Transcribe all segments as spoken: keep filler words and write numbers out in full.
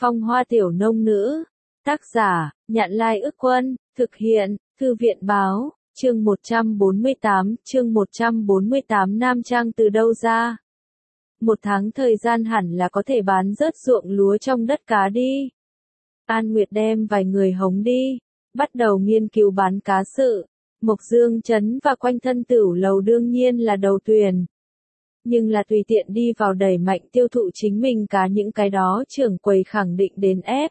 Phong Hoa Tiểu Nông Nữ. Tác giả, Nhạn Lai Ức Quân, thực hiện, Thư viện Báo, chương một trăm bốn mươi tám, chương một trăm bốn mươi tám Nam Trang từ đâu ra? Một tháng thời gian hẳn là có thể bán rớt ruộng lúa trong đất cá đi. An Nguyệt đem vài người hống đi, bắt đầu nghiên cứu bán cá sự. Mộc Dương Trấn và quanh thân Tửu Lầu đương nhiên là đầu tuyển. Nhưng là tùy tiện đi vào đẩy mạnh tiêu thụ chính mình cá những cái đó trưởng quầy khẳng định đến ép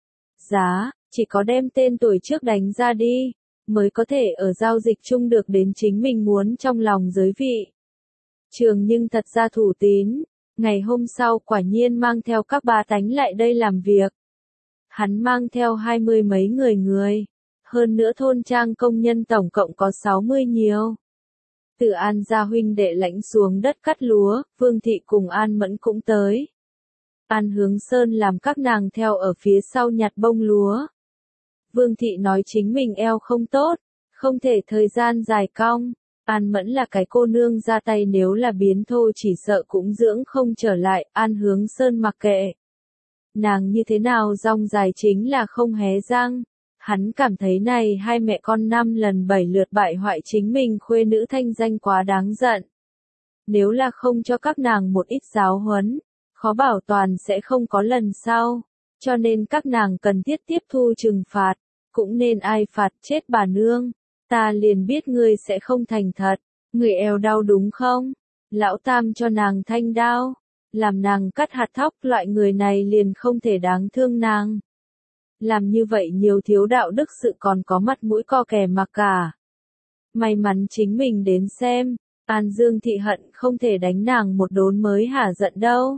giá, chỉ có đem tên tuổi trước đánh ra đi, mới có thể ở giao dịch chung được đến chính mình muốn trong lòng giới vị. Trường nhưng thật ra thủ tín, ngày hôm sau quả nhiên mang theo các bá tánh lại đây làm việc. Hắn mang theo hai mươi mấy người người, hơn nữa thôn trang công nhân tổng cộng có sáu mươi nhiều. Từ An gia huynh đệ lãnh xuống đất cắt lúa, Vương Thị cùng An Mẫn cũng tới. An Hướng Sơn làm các nàng theo ở phía sau nhặt bông lúa. Vương Thị nói chính mình eo không tốt, không thể thời gian dài cong. An Mẫn là cái cô nương ra tay nếu là biến thô chỉ sợ cũng dưỡng không trở lại, An Hướng Sơn mặc kệ. Nàng như thế nào rong dài chính là không hé răng. Hắn cảm thấy này hai mẹ con năm lần bảy lượt bại hoại chính mình khuê nữ thanh danh quá đáng giận. Nếu là không cho các nàng một ít giáo huấn, khó bảo toàn sẽ không có lần sau. Cho nên các nàng cần thiết tiếp thu trừng phạt, cũng nên ai phạt chết bà nương. Ta liền biết ngươi sẽ không thành thật, người eo đau đúng không? Lão Tam cho nàng thanh đao, làm nàng cắt hạt thóc, loại người này liền không thể đáng thương nàng. Làm như vậy nhiều thiếu đạo đức sự còn có mặt mũi co kè mặc cả. May mắn chính mình đến xem, An Dương Thị hận không thể đánh nàng một đốn mới hả giận đâu.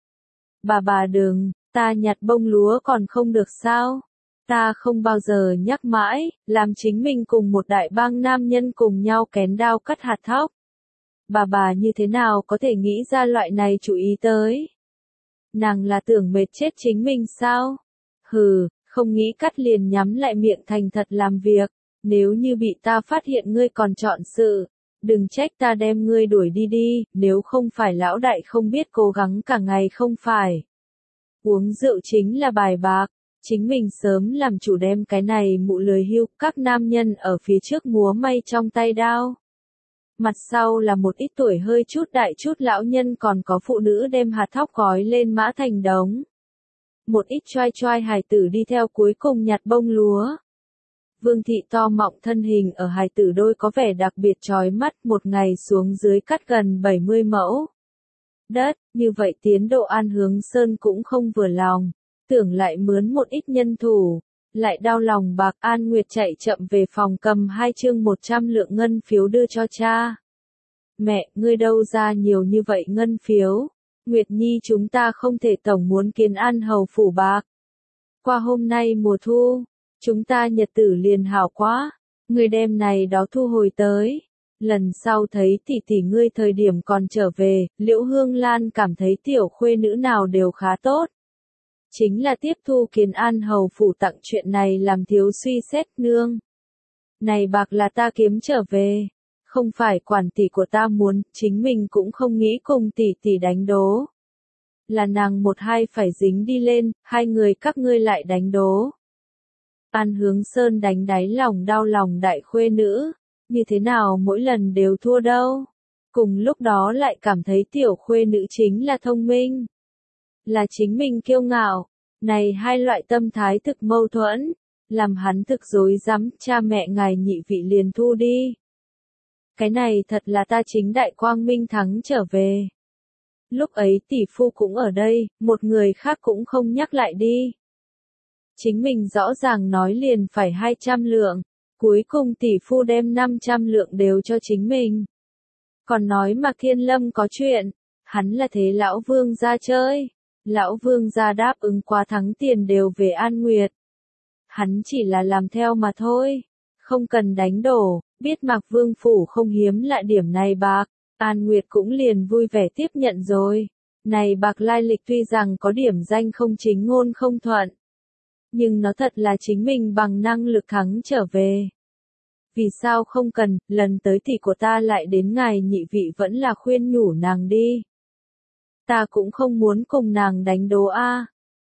Bà bà đừng, ta nhặt bông lúa còn không được sao? Ta không bao giờ nhắc mãi, làm chính mình cùng một đại bang nam nhân cùng nhau kén đao cắt hạt thóc. Bà bà như thế nào có thể nghĩ ra loại này chú ý tới? Nàng là tưởng mệt chết chính mình sao? Hừ, không nghĩ cắt liền nhắm lại miệng thành thật làm việc. Nếu như bị ta phát hiện ngươi còn chọn sự, đừng trách ta đem ngươi đuổi đi đi, nếu không phải lão đại không biết cố gắng cả ngày không phải. Uống rượu chính là bài bạc. Chính mình sớm làm chủ đem cái này mụ lười hưu, các nam nhân ở phía trước múa may trong tay đao. Mặt sau là một ít tuổi hơi chút đại chút lão nhân còn có phụ nữ đem hạt thóc gói lên mã thành đống. Một ít choai choai hài tử đi theo cuối cùng nhặt bông lúa. Vương Thị to mọng thân hình ở hài tử đôi có vẻ đặc biệt chói mắt, một ngày xuống dưới cắt gần bảy mươi mẫu đất, như vậy tiến độ An Hướng Sơn cũng không vừa lòng. Tưởng lại mướn một ít nhân thủ, lại đau lòng bạc. An Nguyệt chạy chậm về phòng cầm hai chương một trăm lượng ngân phiếu đưa cho cha. Mẹ, ngươi đâu ra nhiều như vậy ngân phiếu? Nguyệt Nhi chúng ta không thể tổng muốn kiến An hầu phủ bạc. Qua hôm nay mùa thu, chúng ta nhật tử liền hảo quá, ngươi đem này đó thu hồi tới. Lần sau thấy tỷ tỷ ngươi thời điểm còn trở về, Liễu Hương Lan cảm thấy tiểu khuê nữ nào đều khá tốt. Chính là tiếp thu kiến An hầu phủ tặng chuyện này làm thiếu suy xét nương. Này bạc là ta kiếm trở về, không phải quản tỷ của ta muốn, chính mình cũng không nghĩ cùng tỷ tỷ đánh đố. Là nàng một hai phải dính đi lên, hai người các ngươi lại đánh đố. An Hướng Sơn đánh đáy lòng đau lòng đại khuê nữ, như thế nào mỗi lần đều thua đâu. Cùng lúc đó lại cảm thấy tiểu khuê nữ chính là thông minh. Là chính mình kiêu ngạo, này hai loại tâm thái thực mâu thuẫn, làm hắn thực dối rắm, cha mẹ ngài nhị vị liền thu đi. Cái này thật là ta chính đại quang minh thắng trở về. Lúc ấy tỷ phu cũng ở đây, một người khác cũng không nhắc lại đi. Chính mình rõ ràng nói liền phải hai trăm lượng, cuối cùng tỷ phu đem năm trăm lượng đều cho chính mình. Còn nói Mạc Thiên Lâm có chuyện, hắn là thế lão vương ra chơi. Lão vương gia đáp ứng quá thắng tiền đều về An Nguyệt. Hắn chỉ là làm theo mà thôi, không cần đánh đổ, biết Mạc Vương phủ không hiếm lạ điểm này bạc, An Nguyệt cũng liền vui vẻ tiếp nhận rồi. Này bạc lai lịch tuy rằng có điểm danh không chính ngôn không thuận, nhưng nó thật là chính mình bằng năng lực thắng trở về. Vì sao không cần, lần tới tỷ của ta lại đến ngài nhị vị vẫn là khuyên nhủ nàng đi. Ta cũng không muốn cùng nàng đánh đố a.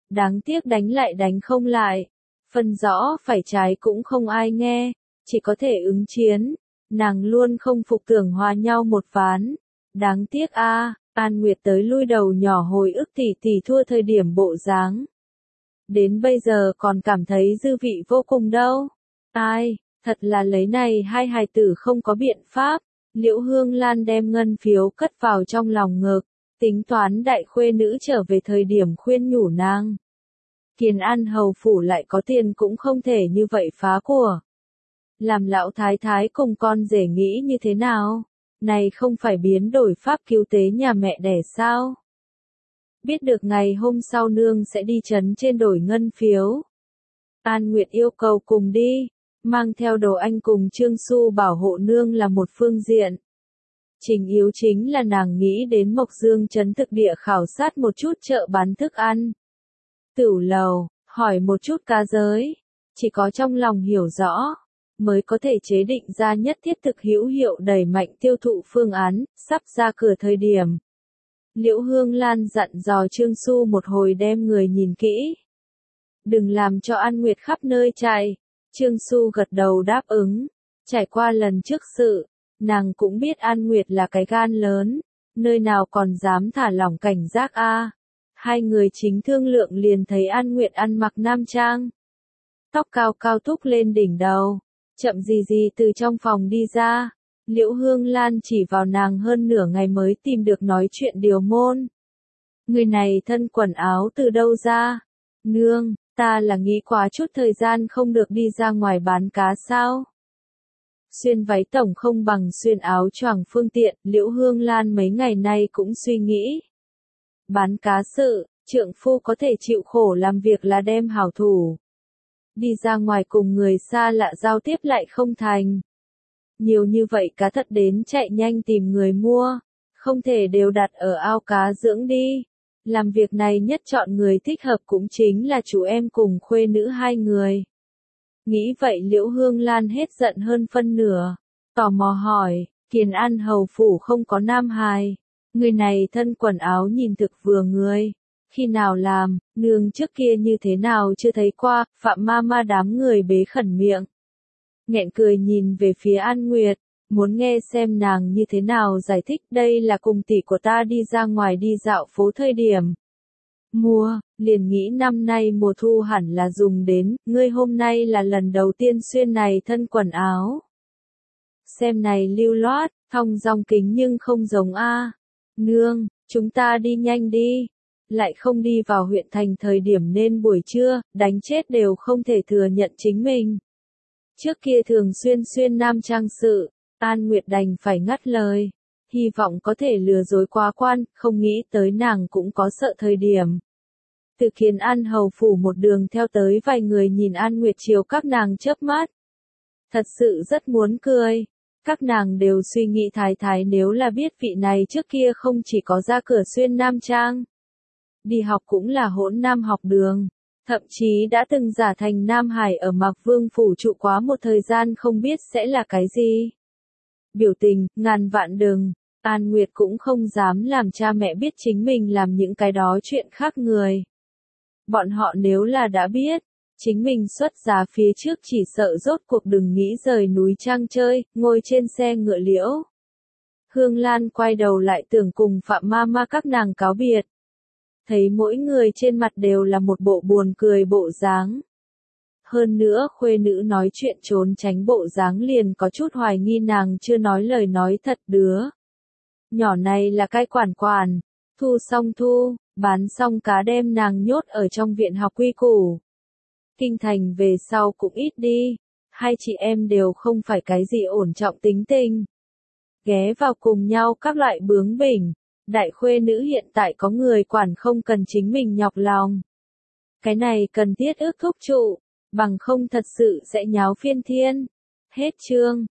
Đáng tiếc đánh lại đánh không lại. Phân rõ phải trái cũng không ai nghe, chỉ có thể ứng chiến. Nàng luôn không phục tưởng hòa nhau một ván. Đáng tiếc a, à, An Nguyệt tới lui đầu nhỏ hồi ức tỷ tỷ thua thời điểm bộ dáng. Đến bây giờ còn cảm thấy dư vị vô cùng đâu. Ai, thật là lấy này hai hài tử không có biện pháp. Liễu Hương Lan đem ngân phiếu cất vào trong lòng ngực, tính toán đại khuê nữ trở về thời điểm khuyên nhủ nàng. Kiền An hầu phủ lại có tiền cũng không thể như vậy phá của. Làm lão thái thái cùng con rể nghĩ như thế nào? Này không phải biến đổi pháp cứu tế nhà mẹ đẻ sao? Biết được ngày hôm sau nương sẽ đi trấn trên đổi ngân phiếu. An Nguyệt yêu cầu cùng đi, mang theo đồ anh cùng Trương Xu bảo hộ nương là một phương diện. Trình yếu chính là nàng nghĩ đến Mộc Dương trấn thực địa khảo sát một chút chợ bán thức ăn. Tửu lầu, hỏi một chút cá giới, chỉ có trong lòng hiểu rõ, mới có thể chế định ra nhất thiết thực hữu hiệu đẩy mạnh tiêu thụ phương án, sắp ra cửa thời điểm. Liễu Hương Lan dặn dò Trương Xu một hồi đem người nhìn kỹ. Đừng làm cho An Nguyệt khắp nơi chạy. Trương Xu gật đầu đáp ứng. Trải qua lần trước sự, nàng cũng biết An Nguyệt là cái gan lớn, nơi nào còn dám thả lỏng cảnh giác a. À. Hai người chính thương lượng liền thấy An Nguyệt ăn mặc nam trang. Tóc cao cao thúc lên đỉnh đầu, chậm gì gì từ trong phòng đi ra. Liễu Hương Lan chỉ vào nàng hơn nửa ngày mới tìm được nói chuyện điều môn. Người này thân quần áo từ đâu ra? Nương, ta là nghĩ quá chút thời gian không được đi ra ngoài bán cá sao? Xuyên váy tổng không bằng xuyên áo choàng phương tiện, Liễu Hương Lan mấy ngày nay cũng suy nghĩ. Bán cá sự, trượng phu có thể chịu khổ làm việc là đem hảo thủ. Đi ra ngoài cùng người xa lạ giao tiếp lại không thành. Nhiều như vậy cá thật đến chạy nhanh tìm người mua, không thể đều đặt ở ao cá dưỡng đi. Làm việc này nhất chọn người thích hợp cũng chính là chú em cùng khuê nữ hai người. Nghĩ vậy Liễu Hương Lan hết giận hơn phân nửa, tò mò hỏi, Kiền An hầu phủ không có nam hài, người này thân quần áo nhìn thực vừa người, khi nào làm, nương trước kia như thế nào chưa thấy qua, Phạm ma ma đám người bế khẩn miệng. Nghẹn cười nhìn về phía An Nguyệt, muốn nghe xem nàng như thế nào giải thích đây là cùng tỷ của ta đi ra ngoài đi dạo phố thời điểm. Mua, liền nghĩ năm nay mùa thu hẳn là dùng đến, ngươi hôm nay là lần đầu tiên xuyên này thân quần áo. Xem này lưu loát, thong dong kính nhưng không giống a. Nương, chúng ta đi nhanh đi. Lại không đi vào huyện thành thời điểm nên buổi trưa, đánh chết đều không thể thừa nhận chính mình. Trước kia thường xuyên xuyên nam trang sự, An Nguyệt đành phải ngắt lời. Hy vọng có thể lừa dối quá quan, không nghĩ tới nàng cũng có sợ thời điểm. Từ khiến An hầu phủ một đường theo tới vài người nhìn An Nguyệt chiều các nàng chớp mắt. Thật sự rất muốn cười. Các nàng đều suy nghĩ thái thái nếu là biết vị này trước kia không chỉ có ra cửa xuyên nam trang. Đi học cũng là hỗn nam học đường. Thậm chí đã từng giả thành Nam Hải ở Mạc Vương phủ trụ quá một thời gian không biết sẽ là cái gì. Biểu tình, ngàn vạn đừng, An Nguyệt cũng không dám làm cha mẹ biết chính mình làm những cái đó chuyện khác người. Bọn họ nếu là đã biết, chính mình xuất giá phía trước chỉ sợ rốt cuộc đừng nghĩ rời núi Trang chơi, ngồi trên xe ngựa Liễu. Hương Lan quay đầu lại tưởng cùng Phạm ma ma các nàng cáo biệt. Thấy mỗi người trên mặt đều là một bộ buồn cười bộ dáng. Hơn nữa khuê nữ nói chuyện trốn tránh bộ dáng liền có chút hoài nghi nàng chưa nói lời nói thật đứa. Nhỏ này là cái quản quản, thu xong thu, bán xong cá đem nàng nhốt ở trong viện học quy củ. Kinh thành về sau cũng ít đi, hai chị em đều không phải cái gì ổn trọng tính tình. Ghé vào cùng nhau các loại bướng bỉnh. Đại khuê nữ hiện tại có người quản không cần chính mình nhọc lòng. Cái này cần thiết ước thúc trụ, bằng không thật sự sẽ nháo phiên thiên. Hết chương.